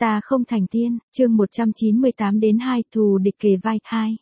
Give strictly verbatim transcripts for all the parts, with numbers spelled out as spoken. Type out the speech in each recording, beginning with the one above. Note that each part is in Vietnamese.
Ta không thành tiên, chương một trăm chín mươi tám đến hai, thù địch kề vai, hai.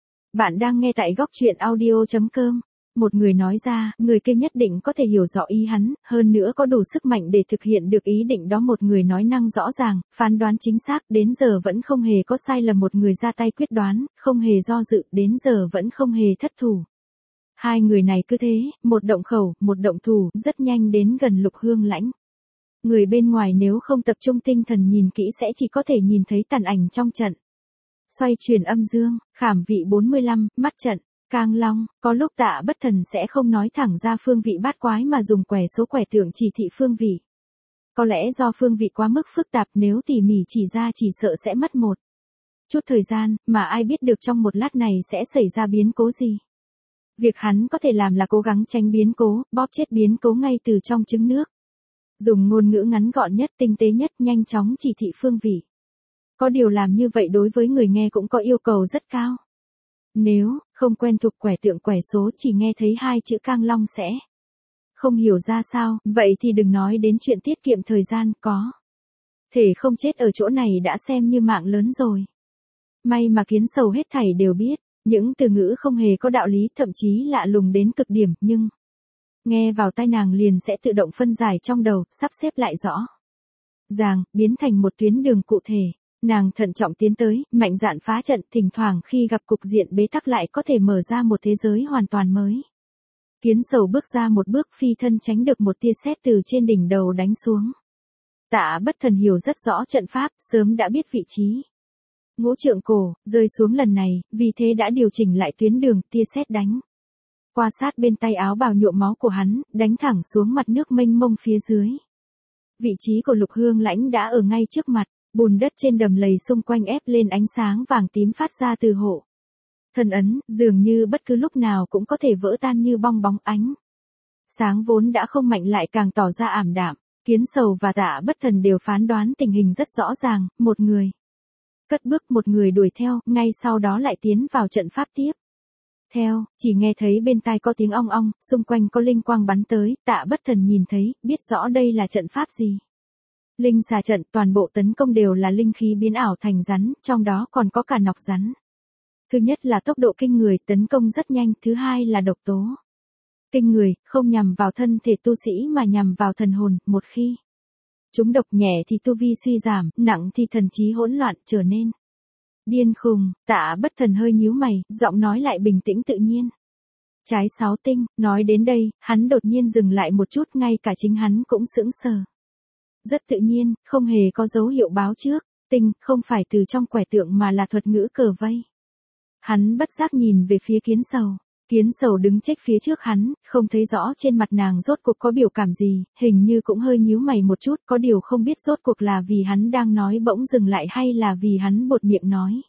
Bạn đang nghe tại góc truyện audio chấm com. Một người nói ra, người kia nhất định có thể hiểu rõ ý hắn, hơn nữa có đủ sức mạnh để thực hiện được ý định đó. Một người nói năng rõ ràng, phán đoán chính xác, đến giờ vẫn không hề có sai lầm. Một người ra tay quyết đoán, không hề do dự, đến giờ vẫn không hề thất thủ. Hai người này cứ thế, một động khẩu, một động thủ, rất nhanh đến gần Lục Hương Lãnh. Người bên ngoài nếu không tập trung tinh thần nhìn kỹ sẽ chỉ có thể nhìn thấy tàn ảnh trong trận. Xoay chuyển âm dương, khảm vị bốn mươi lăm, mắt trận, Cang Long, có lúc Tạ Bất Thần sẽ không nói thẳng ra phương vị bát quái mà dùng quẻ số quẻ tượng chỉ thị phương vị. Có lẽ do phương vị quá mức phức tạp, nếu tỉ mỉ chỉ ra chỉ sợ sẽ mất một chút thời gian, mà ai biết được trong một lát này sẽ xảy ra biến cố gì. Việc hắn có thể làm là cố gắng tránh biến cố, bóp chết biến cố ngay từ trong trứng nước. Dùng ngôn ngữ ngắn gọn nhất, tinh tế nhất, nhanh chóng chỉ thị phương vị. Có điều làm như vậy đối với người nghe cũng có yêu cầu rất cao. Nếu không quen thuộc quẻ tượng quẻ số, chỉ nghe thấy hai chữ Cang Long sẽ không hiểu ra sao, vậy thì đừng nói đến chuyện tiết kiệm thời gian, có thể không chết ở chỗ này đã xem như mạng lớn rồi. May mà Kiến Sầu hết thảy đều biết, những từ ngữ không hề có đạo lý, thậm chí lạ lùng đến cực điểm, nhưng nghe vào tai nàng liền sẽ tự động phân giải trong đầu, sắp xếp lại rõ ràng, biến thành một tuyến đường cụ thể. Nàng thận trọng tiến tới, mạnh dạn phá trận, thỉnh thoảng khi gặp cục diện bế tắc lại có thể mở ra một thế giới hoàn toàn mới. Kiến Sầu bước ra một bước, phi thân tránh được một tia sét từ trên đỉnh đầu đánh xuống. Tạ Bất Thần hiểu rất rõ trận pháp, sớm đã biết vị trí ngũ trượng cổ, rơi xuống lần này, vì thế đã điều chỉnh lại tuyến đường, tia sét đánh qua sát bên tay áo bào nhuộm máu của hắn, đánh thẳng xuống mặt nước mênh mông phía dưới. Vị trí của Lục Hương Lãnh đã ở ngay trước mặt, bùn đất trên đầm lầy xung quanh ép lên ánh sáng vàng tím phát ra từ hộ thần ấn, dường như bất cứ lúc nào cũng có thể vỡ tan như bong bóng. Ánh sáng vốn đã không mạnh lại càng tỏ ra ảm đạm. Kiến Sầu và Tạ Bất Thần đều phán đoán tình hình rất rõ ràng, một người cất bước, một người đuổi theo, ngay sau đó lại tiến vào trận pháp tiếp theo. Chỉ nghe thấy bên tai có tiếng ong ong, xung quanh có linh quang bắn tới. Tạ Bất Thần nhìn thấy, biết rõ đây là trận pháp gì. Linh xà trận, toàn bộ tấn công đều là linh khí biến ảo thành rắn, trong đó còn có cả nọc rắn. Thứ nhất là tốc độ kinh người, tấn công rất nhanh, thứ hai là độc tố kinh người, không nhằm vào thân thể tu sĩ mà nhằm vào thần hồn, một khi chúng độc nhẹ thì tu vi suy giảm, nặng thì thần trí hỗn loạn, trở nên điên khùng. Tạ Bất Thần hơi nhíu mày, giọng nói lại bình tĩnh tự nhiên. Trái sáu tinh, nói đến đây, hắn đột nhiên dừng lại một chút, ngay cả chính hắn cũng sững sờ. Rất tự nhiên, không hề có dấu hiệu báo trước, tinh, không phải từ trong quẻ tượng mà là thuật ngữ cờ vây. Hắn bất giác nhìn về phía Kiến Sầu. Kiến Sầu đứng chếch phía trước hắn, không thấy rõ trên mặt nàng rốt cuộc có biểu cảm gì, hình như cũng hơi nhíu mày một chút, có điều không biết rốt cuộc là vì hắn đang nói bỗng dừng lại hay là vì hắn buột miệng nói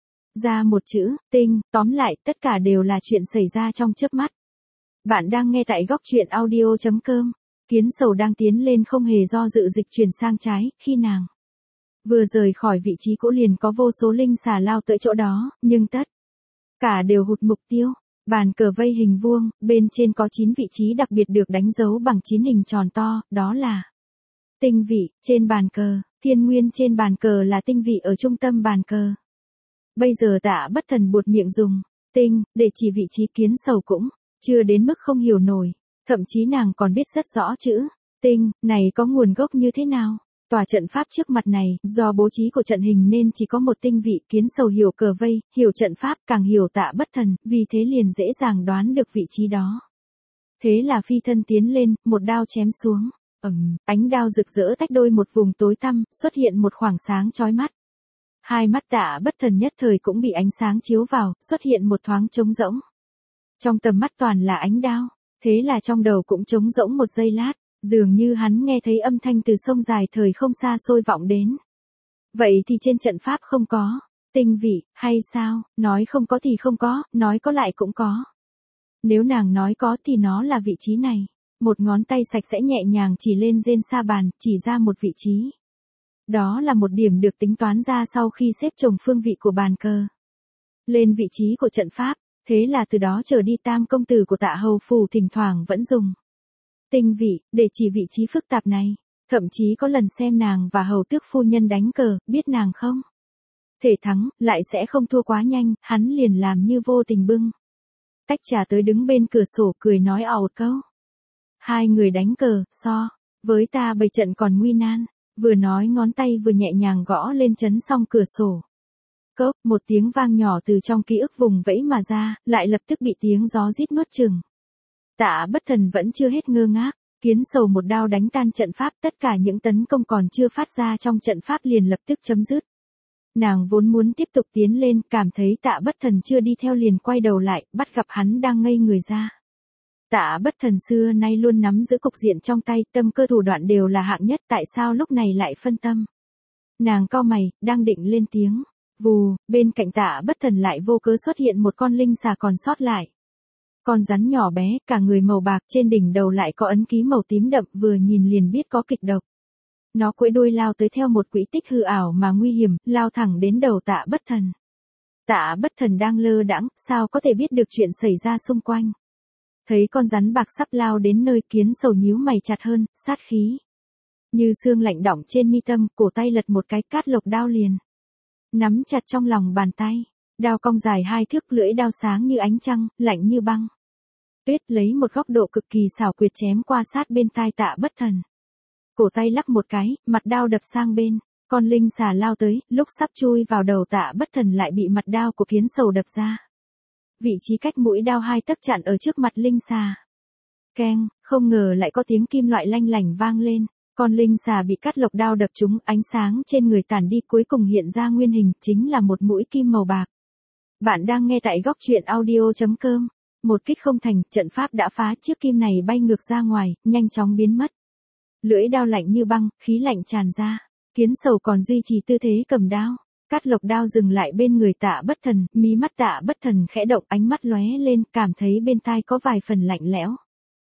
ra một chữ, tinh. Tóm lại, tất cả đều là chuyện xảy ra trong chớp mắt. Bạn đang nghe tại góc truyện audio chấm com. Kiến Sầu đang tiến lên không hề do dự dịch chuyển sang trái, khi nàng vừa rời khỏi vị trí cũ liền có vô số linh xà lao tới chỗ đó, nhưng tất cả đều hụt mục tiêu. Bàn cờ vây hình vuông, bên trên có chín vị trí đặc biệt được đánh dấu bằng chín hình tròn to, đó là tinh vị. Trên bàn cờ, thiên nguyên trên bàn cờ là tinh vị ở trung tâm bàn cờ. Bây giờ Tạ Bất Thần buột miệng dùng tinh để chỉ vị trí. Kiến Sầu cũng chưa đến mức không hiểu nổi, thậm chí nàng còn biết rất rõ chữ tinh này có nguồn gốc như thế nào. Tòa trận pháp trước mặt này, do bố trí của trận hình nên chỉ có một tinh vị. Kiến Sầu hiểu cờ vây, hiểu trận pháp, càng hiểu Tạ Bất Thần, vì thế liền dễ dàng đoán được vị trí đó. Thế là phi thân tiến lên, một đao chém xuống. Ầm, ánh đao rực rỡ tách đôi một vùng tối tăm, xuất hiện một khoảng sáng chói mắt. Hai mắt Tạ Bất Thần nhất thời cũng bị ánh sáng chiếu vào, xuất hiện một thoáng trống rỗng. Trong tầm mắt toàn là ánh đao, thế là trong đầu cũng trống rỗng một giây lát. Dường như hắn nghe thấy âm thanh từ sông dài thời không xa xôi vọng đến. Vậy thì trên trận pháp không có tinh vị, hay sao? Nói không có thì không có, nói có lại cũng có. Nếu nàng nói có thì nó là vị trí này. Một ngón tay sạch sẽ nhẹ nhàng chỉ lên trên sa bàn, chỉ ra một vị trí. Đó là một điểm được tính toán ra sau khi xếp chồng phương vị của bàn cờ lên vị trí của trận pháp. Thế là từ đó trở đi Tam công tử của Tạ Hầu phủ thỉnh thoảng vẫn dùng tinh vị để chỉ vị trí phức tạp này. Thậm chí có lần xem nàng và hầu tước phu nhân đánh cờ, biết nàng không thể thắng, lại sẽ không thua quá nhanh, hắn liền làm như vô tình bưng tách trà tới đứng bên cửa sổ cười nói ào một câu. Hai người đánh cờ, so, với ta bày trận còn nguy nan, vừa nói ngón tay vừa nhẹ nhàng gõ lên chấn song cửa sổ. Cốc, một tiếng vang nhỏ từ trong ký ức vùng vẫy mà ra, lại lập tức bị tiếng gió rít nuốt chừng. Tạ Bất Thần vẫn chưa hết ngơ ngác, Kiến Sầu một đao đánh tan trận pháp, tất cả những tấn công còn chưa phát ra trong trận pháp liền lập tức chấm dứt. Nàng vốn muốn tiếp tục tiến lên, cảm thấy Tạ Bất Thần chưa đi theo liền quay đầu lại, bắt gặp hắn đang ngây người ra. Tạ Bất Thần xưa nay luôn nắm giữ cục diện trong tay, tâm cơ thủ đoạn đều là hạng nhất, tại sao lúc này lại phân tâm? Nàng cau mày, đang định lên tiếng. Vù, bên cạnh Tạ Bất Thần lại vô cớ xuất hiện một con linh xà còn sót lại. Con rắn nhỏ bé, cả người màu bạc, trên đỉnh đầu lại có ấn ký màu tím đậm, vừa nhìn liền biết có kịch độc. Nó quẫy đuôi lao tới theo một quỹ tích hư ảo mà nguy hiểm, lao thẳng đến đầu Tạ Bất Thần. Tạ Bất Thần đang lơ đãng, sao có thể biết được chuyện xảy ra xung quanh. Thấy con rắn bạc sắp lao đến nơi, Kiến Sầu nhíu mày chặt hơn, sát khí như xương lạnh đọng trên mi tâm, cổ tay lật một cái, cát lộc đao liền nắm chặt trong lòng bàn tay. Đao cong dài hai thước, lưỡi đao sáng như ánh trăng, lạnh như băng tuyết, lấy một góc độ cực kỳ xảo quyệt chém qua sát bên tai Tạ Bất Thần. Cổ tay lắc một cái, mặt đao đập sang bên, con linh xà lao tới, lúc sắp chui vào đầu Tạ Bất Thần lại bị mặt đao của Kiến Sầu đập ra. Vị trí cách mũi đao hai tấc chặn ở trước mặt linh xà. Keng, không ngờ lại có tiếng kim loại lanh lảnh vang lên, con linh xà bị cắt lộc đao đập trúng, ánh sáng trên người tản đi, cuối cùng hiện ra nguyên hình, chính là một mũi kim màu bạc. Bạn đang nghe tại góc truyện audio chấm com. Một kích không thành, trận pháp đã phá, chiếc kim này bay ngược ra ngoài, nhanh chóng biến mất. Lưỡi đao lạnh như băng, khí lạnh tràn ra. Kiến Sầu còn duy trì tư thế cầm đao. Cát lộc đao dừng lại bên người Tạ Bất Thần, mí mắt Tạ Bất Thần khẽ động, ánh mắt lóe lên, cảm thấy bên tai có vài phần lạnh lẽo.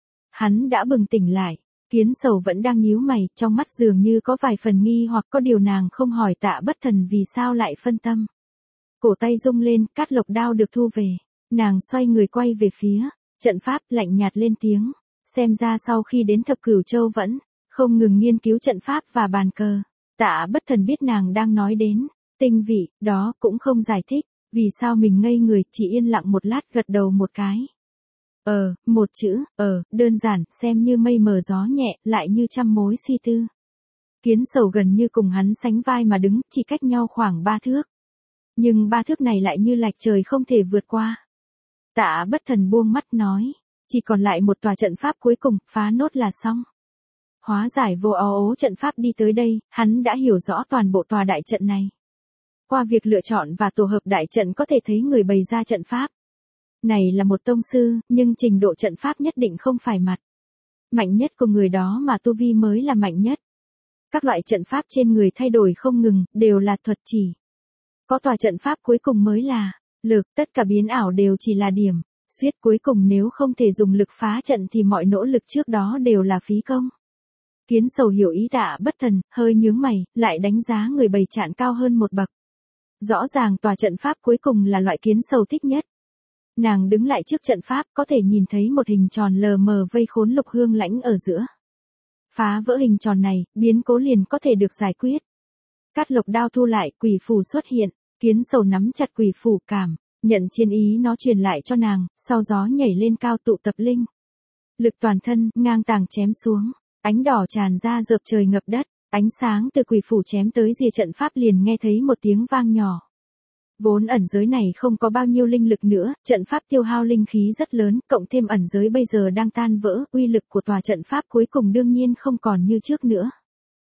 Hắn đã bừng tỉnh lại, Kiến Sầu vẫn đang nhíu mày, trong mắt dường như có vài phần nghi hoặc, có điều nàng không hỏi Tạ Bất Thần vì sao lại phân tâm. Cổ tay rung lên, cát lộc đao được thu về, nàng xoay người quay về phía trận pháp, lạnh nhạt lên tiếng. Xem ra sau khi đến Thập Cửu Châu vẫn không ngừng nghiên cứu trận pháp và bàn cờ. Tạ Bất Thần biết nàng đang nói đến tinh vị, đó cũng không giải thích, vì sao mình ngây người, chỉ yên lặng một lát, gật đầu một cái. Ờ, một chữ, ờ, đơn giản, xem như mây mờ gió nhẹ, lại như trăm mối suy tư. Kiến Sầu gần như cùng hắn sánh vai mà đứng, chỉ cách nhau khoảng ba thước. Nhưng ba thước này lại như lạch trời không thể vượt qua. Tạ Bất Thần buông mắt nói, chỉ còn lại một tòa trận pháp cuối cùng, phá nốt là xong. Hóa giải vô áo ố trận pháp đi tới đây, hắn đã hiểu rõ toàn bộ tòa đại trận này. Qua việc lựa chọn và tổ hợp đại trận có thể thấy người bày ra trận pháp này là một tông sư, nhưng trình độ trận pháp nhất định không phải mặt mạnh nhất của người đó mà tu vi mới là mạnh nhất. Các loại trận pháp trên người thay đổi không ngừng, đều là thuật chỉ. Có tòa trận pháp cuối cùng mới là lực, tất cả biến ảo đều chỉ là điểm. Suýt cuối cùng nếu không thể dùng lực phá trận thì mọi nỗ lực trước đó đều là phí công. Kiến Sầu hiểu ý Tạ Bất Thần, hơi nhướng mày, lại đánh giá người bày trận cao hơn một bậc. Rõ ràng tòa trận pháp cuối cùng là loại Kiến Sầu thích nhất. Nàng đứng lại trước trận pháp, có thể nhìn thấy một hình tròn lờ mờ vây khốn Lục Hương Lãnh ở giữa. Phá vỡ hình tròn này, biến cố liền có thể được giải quyết. Cát lộc đao thu lại, quỷ phù xuất hiện, Kiến Sầu nắm chặt quỷ phù, cảm nhận chiến ý nó truyền lại cho nàng, sau gió nhảy lên cao, tụ tập linh lực toàn thân, ngang tàng chém xuống, ánh đỏ tràn ra dợp trời ngập đất, ánh sáng từ quỷ phù chém tới rìa trận pháp, liền nghe thấy một tiếng vang nhỏ. Vốn ẩn giới này không có bao nhiêu linh lực nữa, trận pháp tiêu hao linh khí rất lớn, cộng thêm ẩn giới bây giờ đang tan vỡ, uy lực của tòa trận pháp cuối cùng đương nhiên không còn như trước nữa.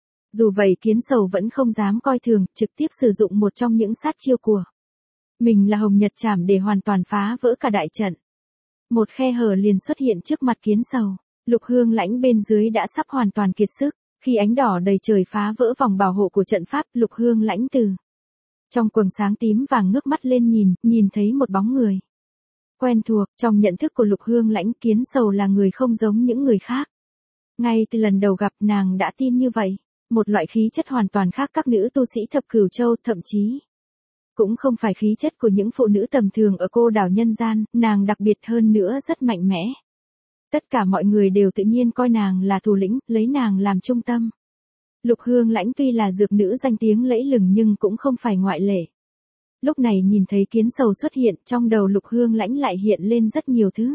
Dù vậy Kiến Sầu vẫn không dám coi thường, trực tiếp sử dụng một trong những sát chiêu của mình là Hồng Nhật Trảm để hoàn toàn phá vỡ cả đại trận. Một khe hở liền xuất hiện trước mặt Kiến Sầu, Lục Hương Lãnh bên dưới đã sắp hoàn toàn kiệt sức, khi ánh đỏ đầy trời phá vỡ vòng bảo hộ của trận pháp, Lục Hương Lãnh từ trong quầng sáng tím vàng ngước mắt lên nhìn, nhìn thấy một bóng người quen thuộc. Trong nhận thức của Lục Hương Lãnh, Kiến Sầu là người không giống những người khác. Ngay từ lần đầu gặp, nàng đã tin như vậy. Một loại khí chất hoàn toàn khác các nữ tu sĩ Thập Cửu Châu, thậm chí cũng không phải khí chất của những phụ nữ tầm thường ở cô đảo nhân gian, nàng đặc biệt hơn nữa rất mạnh mẽ. Tất cả mọi người đều tự nhiên coi nàng là thủ lĩnh, lấy nàng làm trung tâm. Lục Hương Lãnh tuy là dược nữ danh tiếng lẫy lừng nhưng cũng không phải ngoại lệ. Lúc này nhìn thấy kiến sầu xuất hiện, trong đầu Lục Hương Lãnh lại hiện lên rất nhiều thứ.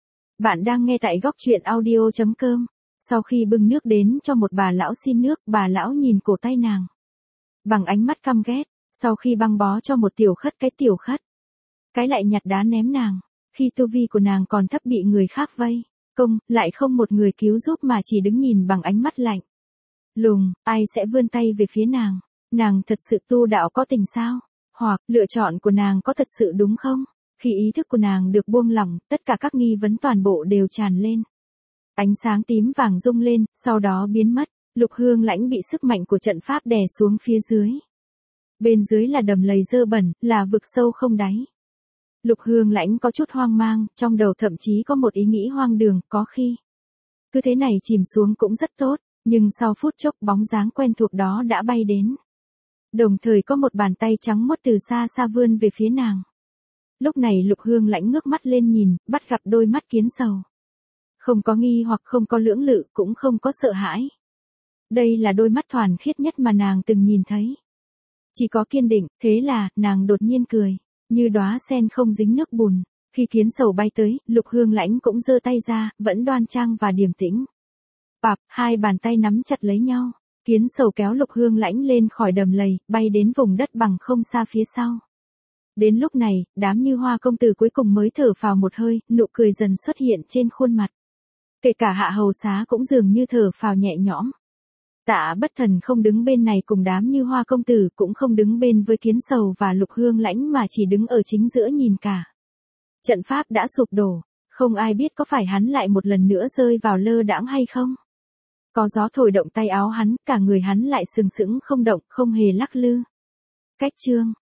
Bạn đang nghe tại góc truyện audio chấm com. Sau khi bưng nước đến cho một bà lão xin nước, bà lão nhìn cổ tay nàng bằng ánh mắt căm ghét, sau khi băng bó cho một tiểu khất cái tiểu khất, cái lại nhặt đá ném nàng, khi tu vi của nàng còn thấp bị người khác vây công, lại không một người cứu giúp mà chỉ đứng nhìn bằng ánh mắt lạnh lùng, ai sẽ vươn tay về phía nàng, nàng thật sự tu đạo có tình sao, hoặc lựa chọn của nàng có thật sự đúng không? Khi ý thức của nàng được buông lỏng, tất cả các nghi vấn toàn bộ đều tràn lên. Ánh sáng tím vàng rung lên, sau đó biến mất. Lục Hương Lãnh bị sức mạnh của trận pháp đè xuống phía dưới. Bên dưới là đầm lầy dơ bẩn, là vực sâu không đáy. Lục Hương Lãnh có chút hoang mang, trong đầu thậm chí có một ý nghĩ hoang đường, có khi cứ thế này chìm xuống cũng rất tốt, nhưng sau phút chốc bóng dáng quen thuộc đó đã bay đến. Đồng thời có một bàn tay trắng muốt từ xa xa vươn về phía nàng. Lúc này Lục Hương Lãnh ngước mắt lên nhìn, bắt gặp đôi mắt kiến sầu. Không có nghi hoặc không có lưỡng lự, cũng không có sợ hãi. Đây là đôi mắt thuần khiết nhất mà nàng từng nhìn thấy. Chỉ có kiên định, thế là, nàng đột nhiên cười, như đóa sen không dính nước bùn. Khi kiến sầu bay tới, Lục Hương Lãnh cũng giơ tay ra, vẫn đoan trang và điềm tĩnh. Bạp, hai bàn tay nắm chặt lấy nhau. Kiến sầu kéo Lục Hương Lãnh lên khỏi đầm lầy, bay đến vùng đất bằng không xa phía sau. Đến lúc này, đám Như Hoa công tử cuối cùng mới thở phào một hơi, nụ cười dần xuất hiện trên khuôn mặt. Kể cả Hạ Hầu Xá cũng dường như thở phào nhẹ nhõm. Tạ Bất Thần không đứng bên này cùng đám Như Hoa công tử, cũng không đứng bên với Kiến Sầu và Lục Hương Lãnh mà chỉ đứng ở chính giữa nhìn cả. Trận pháp đã sụp đổ, không ai biết có phải hắn lại một lần nữa rơi vào lơ đãng hay không. Có gió thổi động tay áo hắn, cả người hắn lại sừng sững không động, không hề lắc lư. Cách chương